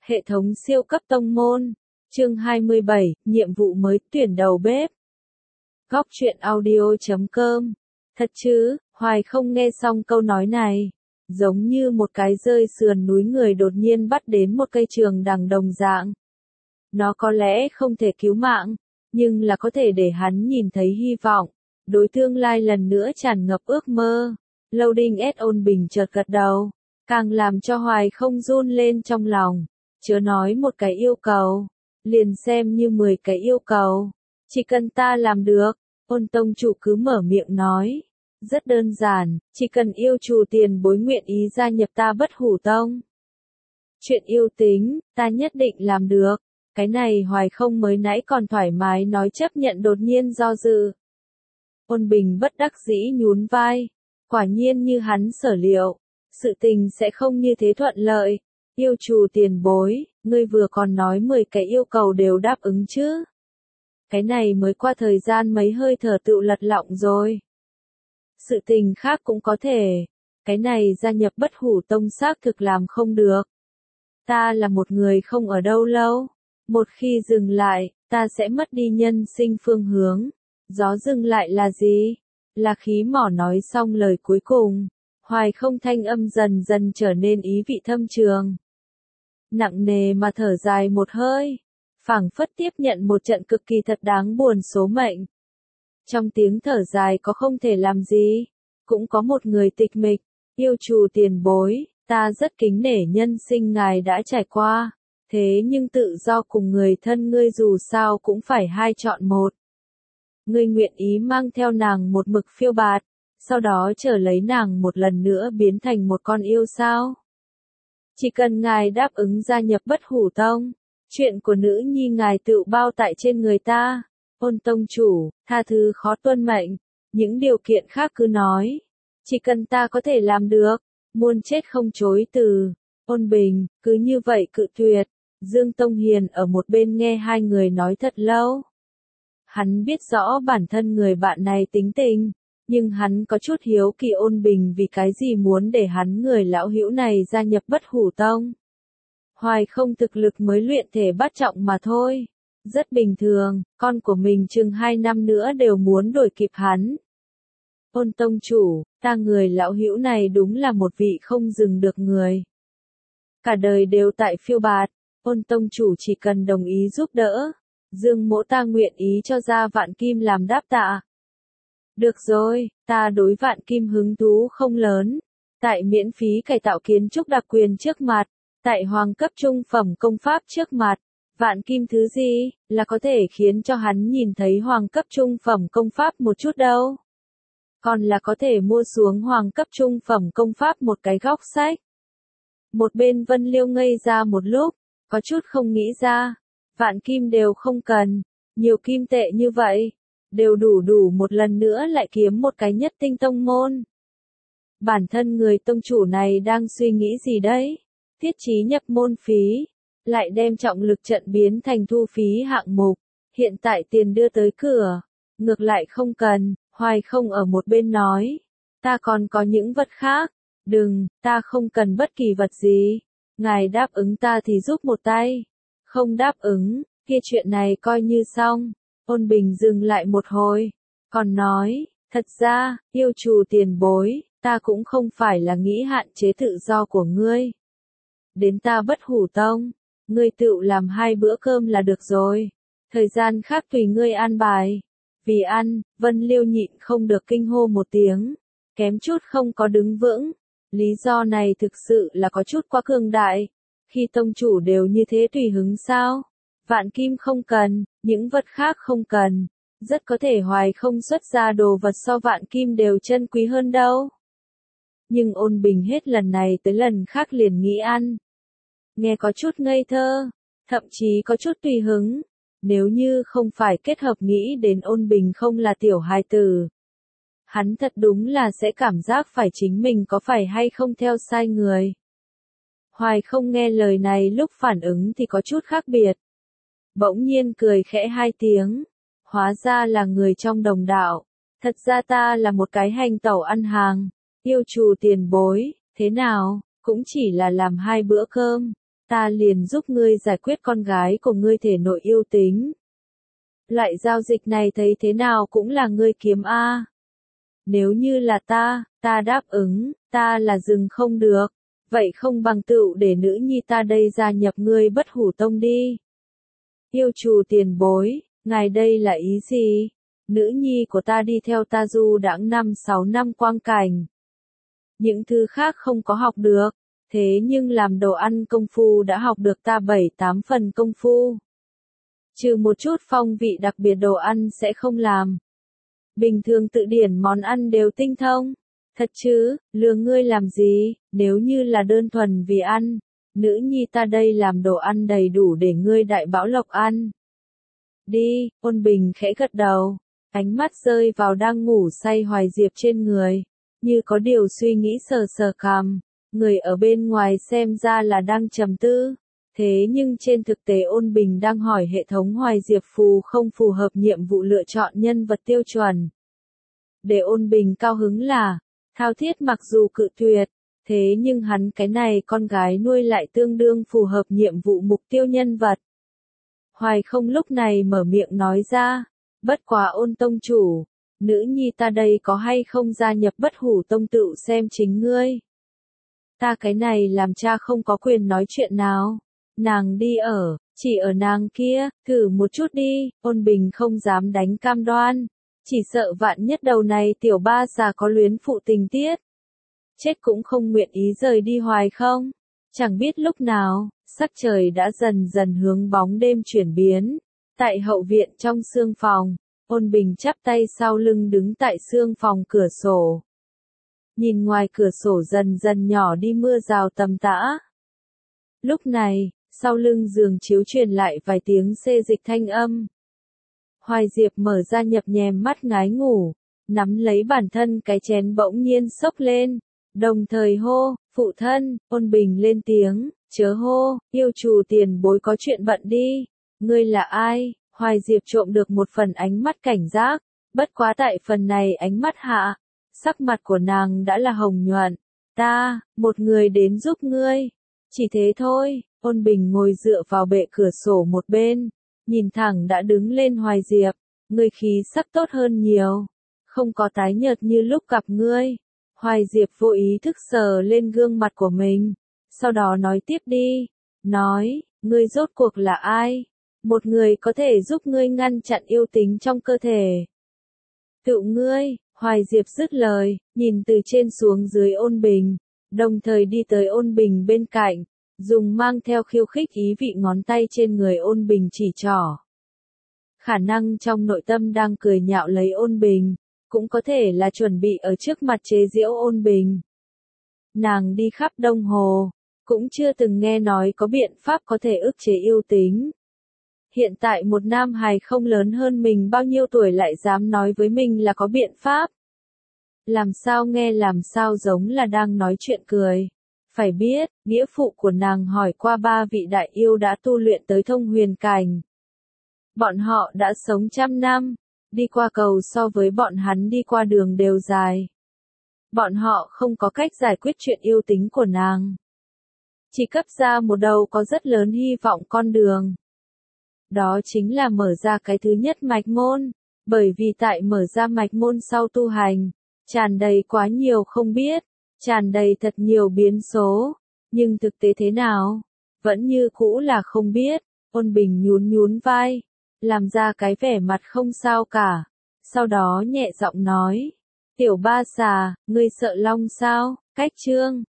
Hệ thống siêu cấp tông môn. Chương 27, nhiệm vụ mới tuyển đầu bếp. Góc truyện audio.com. Thật chứ, Hoài không nghe xong câu nói này. Giống như một cái rơi sườn núi người đột nhiên bắt đến một cây trường đằng đồng dạng. Nó có lẽ không thể cứu mạng, nhưng là có thể để hắn nhìn thấy hy vọng. Đối tương lai lần nữa tràn ngập ước mơ. Loading S ôn bình chợt gật đầu. Càng làm cho Hoài không run lên trong lòng. Chớ nói một cái yêu cầu, liền xem như 10 cái yêu cầu. Chỉ cần ta làm được, ôn tông chủ cứ mở miệng nói. Rất đơn giản, chỉ cần yêu chủ tiền bối nguyện ý gia nhập ta Bất Hủ Tông. Chuyện yêu tính, ta nhất định làm được. Cái này Hoài không mới nãy còn thoải mái nói chấp nhận đột nhiên do dự. Ôn bình bất đắc dĩ nhún vai. Quả nhiên như hắn sở liệu, sự tình sẽ không như thế thuận lợi. Yêu chủ tiền bối, ngươi vừa còn nói 10 cái yêu cầu đều đáp ứng chứ. Cái này mới qua thời gian mấy hơi thở tự lật lọng rồi. Sự tình khác cũng có thể. Cái này gia nhập Bất Hủ Tông xác thực làm không được. Ta là một người không ở đâu lâu. Một khi dừng lại, ta sẽ mất đi nhân sinh phương hướng. Gió dừng lại là gì? Là khí mỏ nói xong lời cuối cùng. Hoài không thanh âm dần dần trở nên ý vị thâm trường. Nặng nề mà thở dài một hơi. Phảng phất tiếp nhận một trận cực kỳ thật đáng buồn số mệnh. Trong tiếng thở dài có không thể làm gì. Cũng có một người tịch mịch. Yêu chủ tiền bối, ta rất kính nể nhân sinh ngài đã trải qua. Thế nhưng tự do cùng người thân ngươi dù sao cũng phải hai chọn một. Ngươi nguyện ý mang theo nàng một mực phiêu bạt, sau đó trở lấy nàng một lần nữa biến thành một con yêu sao? Chỉ cần ngài đáp ứng gia nhập Bất Hủ Tông, chuyện của nữ nhi ngài tự bao tại trên người ta. Ôn tông chủ, tha thứ khó tuân mệnh, những điều kiện khác cứ nói. Chỉ cần ta có thể làm được, muôn chết không chối từ. Ôn bình, cứ như vậy cự tuyệt. Dương Tông Hiền ở một bên nghe hai người nói thật lâu. Hắn biết rõ bản thân người bạn này tính tình, nhưng hắn có chút hiếu kỳ ôn bình vì cái gì muốn để hắn người lão hữu này gia nhập Bất Hủ Tông. Hoài không thực lực mới luyện thể bắt trọng mà thôi. Rất bình thường, con của mình chừng 2 năm nữa đều muốn đuổi kịp hắn. Ôn tông chủ, ta người lão hữu này đúng là một vị không dừng được người. Cả đời đều tại phiêu bạt, ôn tông chủ chỉ cần đồng ý giúp đỡ. Dương mỗ ta nguyện ý cho ra vạn kim làm đáp tạ. Được rồi, ta đối vạn kim hứng thú không lớn. Tại miễn phí cải tạo kiến trúc đặc quyền trước mặt, tại hoàng cấp trung phẩm công pháp trước mặt, vạn kim thứ gì, là có thể khiến cho hắn nhìn thấy hoàng cấp trung phẩm công pháp một chút đâu. Còn là có thể mua xuống hoàng cấp trung phẩm công pháp một cái góc sách. Một bên Vân Liêu ngây ra một lúc, có chút không nghĩ ra. Vạn kim đều không cần, nhiều kim tệ như vậy, đều đủ một lần nữa lại kiếm một cái nhất tinh tông môn. Bản thân người tông chủ này đang suy nghĩ gì đấy? Thiết trí nhập môn phí, lại đem trọng lực trận biến thành thu phí hạng mục, hiện tại tiền đưa tới cửa, ngược lại không cần. Hoài không ở một bên nói, ta còn có những vật khác, đừng, ta không cần bất kỳ vật gì, ngài đáp ứng ta thì giúp một tay. Không đáp ứng, kia chuyện này coi như xong. Ôn bình dừng lại một hồi, còn nói, thật ra, yêu chủ tiền bối, ta cũng không phải là nghĩ hạn chế tự do của ngươi. Đến ta Bất Hủ Tông, ngươi tự làm 2 bữa cơm là được rồi, thời gian khác tùy ngươi an bài. Vì ăn, Vân Liêu nhịn không được kinh hô một tiếng, kém chút không có đứng vững. Lý do này thực sự là có chút quá cường đại. Khi tông chủ đều như thế tùy hứng sao? Vạn kim không cần, những vật khác không cần. Rất có thể Hoài không xuất ra đồ vật so vạn kim đều chân quý hơn đâu. Nhưng ôn bình hết lần này tới lần khác liền nghĩ ăn. Nghe có chút ngây thơ, thậm chí có chút tùy hứng. Nếu như không phải kết hợp nghĩ đến ôn bình không là tiểu hài tử. Hắn thật đúng là sẽ cảm giác phải chính mình có phải hay không theo sai người. Hoài không nghe lời này lúc phản ứng thì có chút khác biệt. Bỗng nhiên cười khẽ 2 tiếng. Hóa ra là người trong đồng đạo. Thật ra ta là một cái hành tẩu ăn hàng. Yêu chủ tiền bối, thế nào, cũng chỉ là làm 2 bữa cơm. ta liền giúp ngươi giải quyết con gái của ngươi thể nội yêu tính. Loại giao dịch này thấy thế nào cũng là ngươi kiếm a. Nếu như là ta đáp ứng, ta là dừng không được, vậy không bằng tựu để nữ nhi ta đây gia nhập ngươi Bất Hủ Tông đi. Yêu chủ tiền bối, ngài đây là ý gì? Nữ nhi của ta đi theo ta du đãng 5-6 năm quang cảnh. Những thứ khác không có học được, thế nhưng làm đồ ăn công phu đã học được ta 7-8 phần công phu. Trừ một chút phong vị đặc biệt đồ ăn sẽ không làm. Bình thường tự điển món ăn đều tinh thông. Thật chứ, lừa ngươi làm gì, nếu như là đơn thuần vì ăn, nữ nhi ta đây làm đồ ăn đầy đủ để ngươi đại bảo lộc ăn. Đi, Ôn Bình khẽ gật đầu, ánh mắt rơi vào đang ngủ say Hoài Diệp trên người, như có điều suy nghĩ sờ sờ cằm, người ở bên ngoài xem ra là đang trầm tư. Thế nhưng trên thực tế Ôn Bình đang hỏi hệ thống Hoài Diệp phù không phù hợp nhiệm vụ lựa chọn nhân vật tiêu chuẩn. Để Ôn Bình cao hứng là, Thao Thiết mặc dù cự tuyệt, thế nhưng hắn cái này con gái nuôi lại tương đương phù hợp nhiệm vụ mục tiêu nhân vật. Hoài không lúc này mở miệng nói ra, bất quá Ôn tông chủ, nữ nhi ta đây có hay không gia nhập Bất Hủ Tông tự xem chính ngươi. Ta cái này làm cha không có quyền nói chuyện nào. Nàng đi ở, chỉ ở nàng kia, thử một chút đi, Ôn Bình không dám đánh cam đoan. Chỉ sợ vạn nhất đầu này tiểu ba già có luyến phụ tình tiết. Chết cũng không nguyện ý rời đi Hoài không. Chẳng biết lúc nào, sắc trời đã dần dần hướng bóng đêm chuyển biến. Tại hậu viện trong sương phòng, Ôn Bình chắp tay sau lưng đứng tại sương phòng cửa sổ. Nhìn ngoài cửa sổ dần dần nhỏ đi mưa rào tầm tã. Lúc này, sau lưng giường chiếu truyền lại vài tiếng xê dịch thanh âm. Hoài Diệp mở ra nhập nhèm mắt ngái ngủ, nắm lấy bản thân cái chén bỗng nhiên xốc lên, đồng thời hô, phụ thân, Ôn Bình lên tiếng, chớ hô, yêu chủ tiền bối có chuyện bận đi, ngươi là ai? Hoài Diệp trộm được một phần ánh mắt cảnh giác, bất quá tại phần này ánh mắt hạ, sắc mặt của nàng đã là hồng nhuận, ta, một người đến giúp ngươi, chỉ thế thôi. Ôn Bình ngồi dựa vào bệ cửa sổ một bên, nhìn thẳng đã đứng lên Hoài Diệp, ngươi khí sắc tốt hơn nhiều, không có tái nhợt như lúc gặp ngươi. Hoài Diệp vô ý thức sờ lên gương mặt của mình, sau đó nói tiếp đi, nói, ngươi rốt cuộc là ai? Một người có thể giúp ngươi ngăn chặn yêu tính trong cơ thể. Tự ngươi, Hoài Diệp dứt lời, nhìn từ trên xuống dưới Ôn Bình, đồng thời đi tới Ôn Bình bên cạnh. Dùng mang theo khiêu khích ý vị ngón tay trên người Ôn Bình chỉ trỏ. Khả năng trong nội tâm đang cười nhạo lấy Ôn Bình, cũng có thể là chuẩn bị ở trước mặt chế giễu Ôn Bình. Nàng đi khắp Đông Hồ, cũng chưa từng nghe nói có biện pháp có thể ức chế yêu tính. Hiện tại một nam hài không lớn hơn mình bao nhiêu tuổi lại dám nói với mình là có biện pháp. Làm sao nghe làm sao giống là đang nói chuyện cười. Phải biết, nghĩa phụ của nàng hỏi qua 3 vị đại yêu đã tu luyện tới thông huyền cảnh. Bọn họ đã sống 100 năm, đi qua cầu so với bọn hắn đi qua đường đều dài. Bọn họ không có cách giải quyết chuyện yêu tính của nàng. Chỉ cấp ra một đầu có rất lớn hy vọng con đường. Đó chính là mở ra cái thứ nhất mạch môn, bởi vì tại mở ra mạch môn sau tu hành, tràn đầy quá nhiều không biết. Tràn đầy thật nhiều biến số, nhưng thực tế thế nào? Vẫn như cũ là không biết. Ôn Bình nhún nhún vai, làm ra cái vẻ mặt không sao cả. Sau đó nhẹ giọng nói, tiểu ba xà, ngươi sợ long sao? Cách chương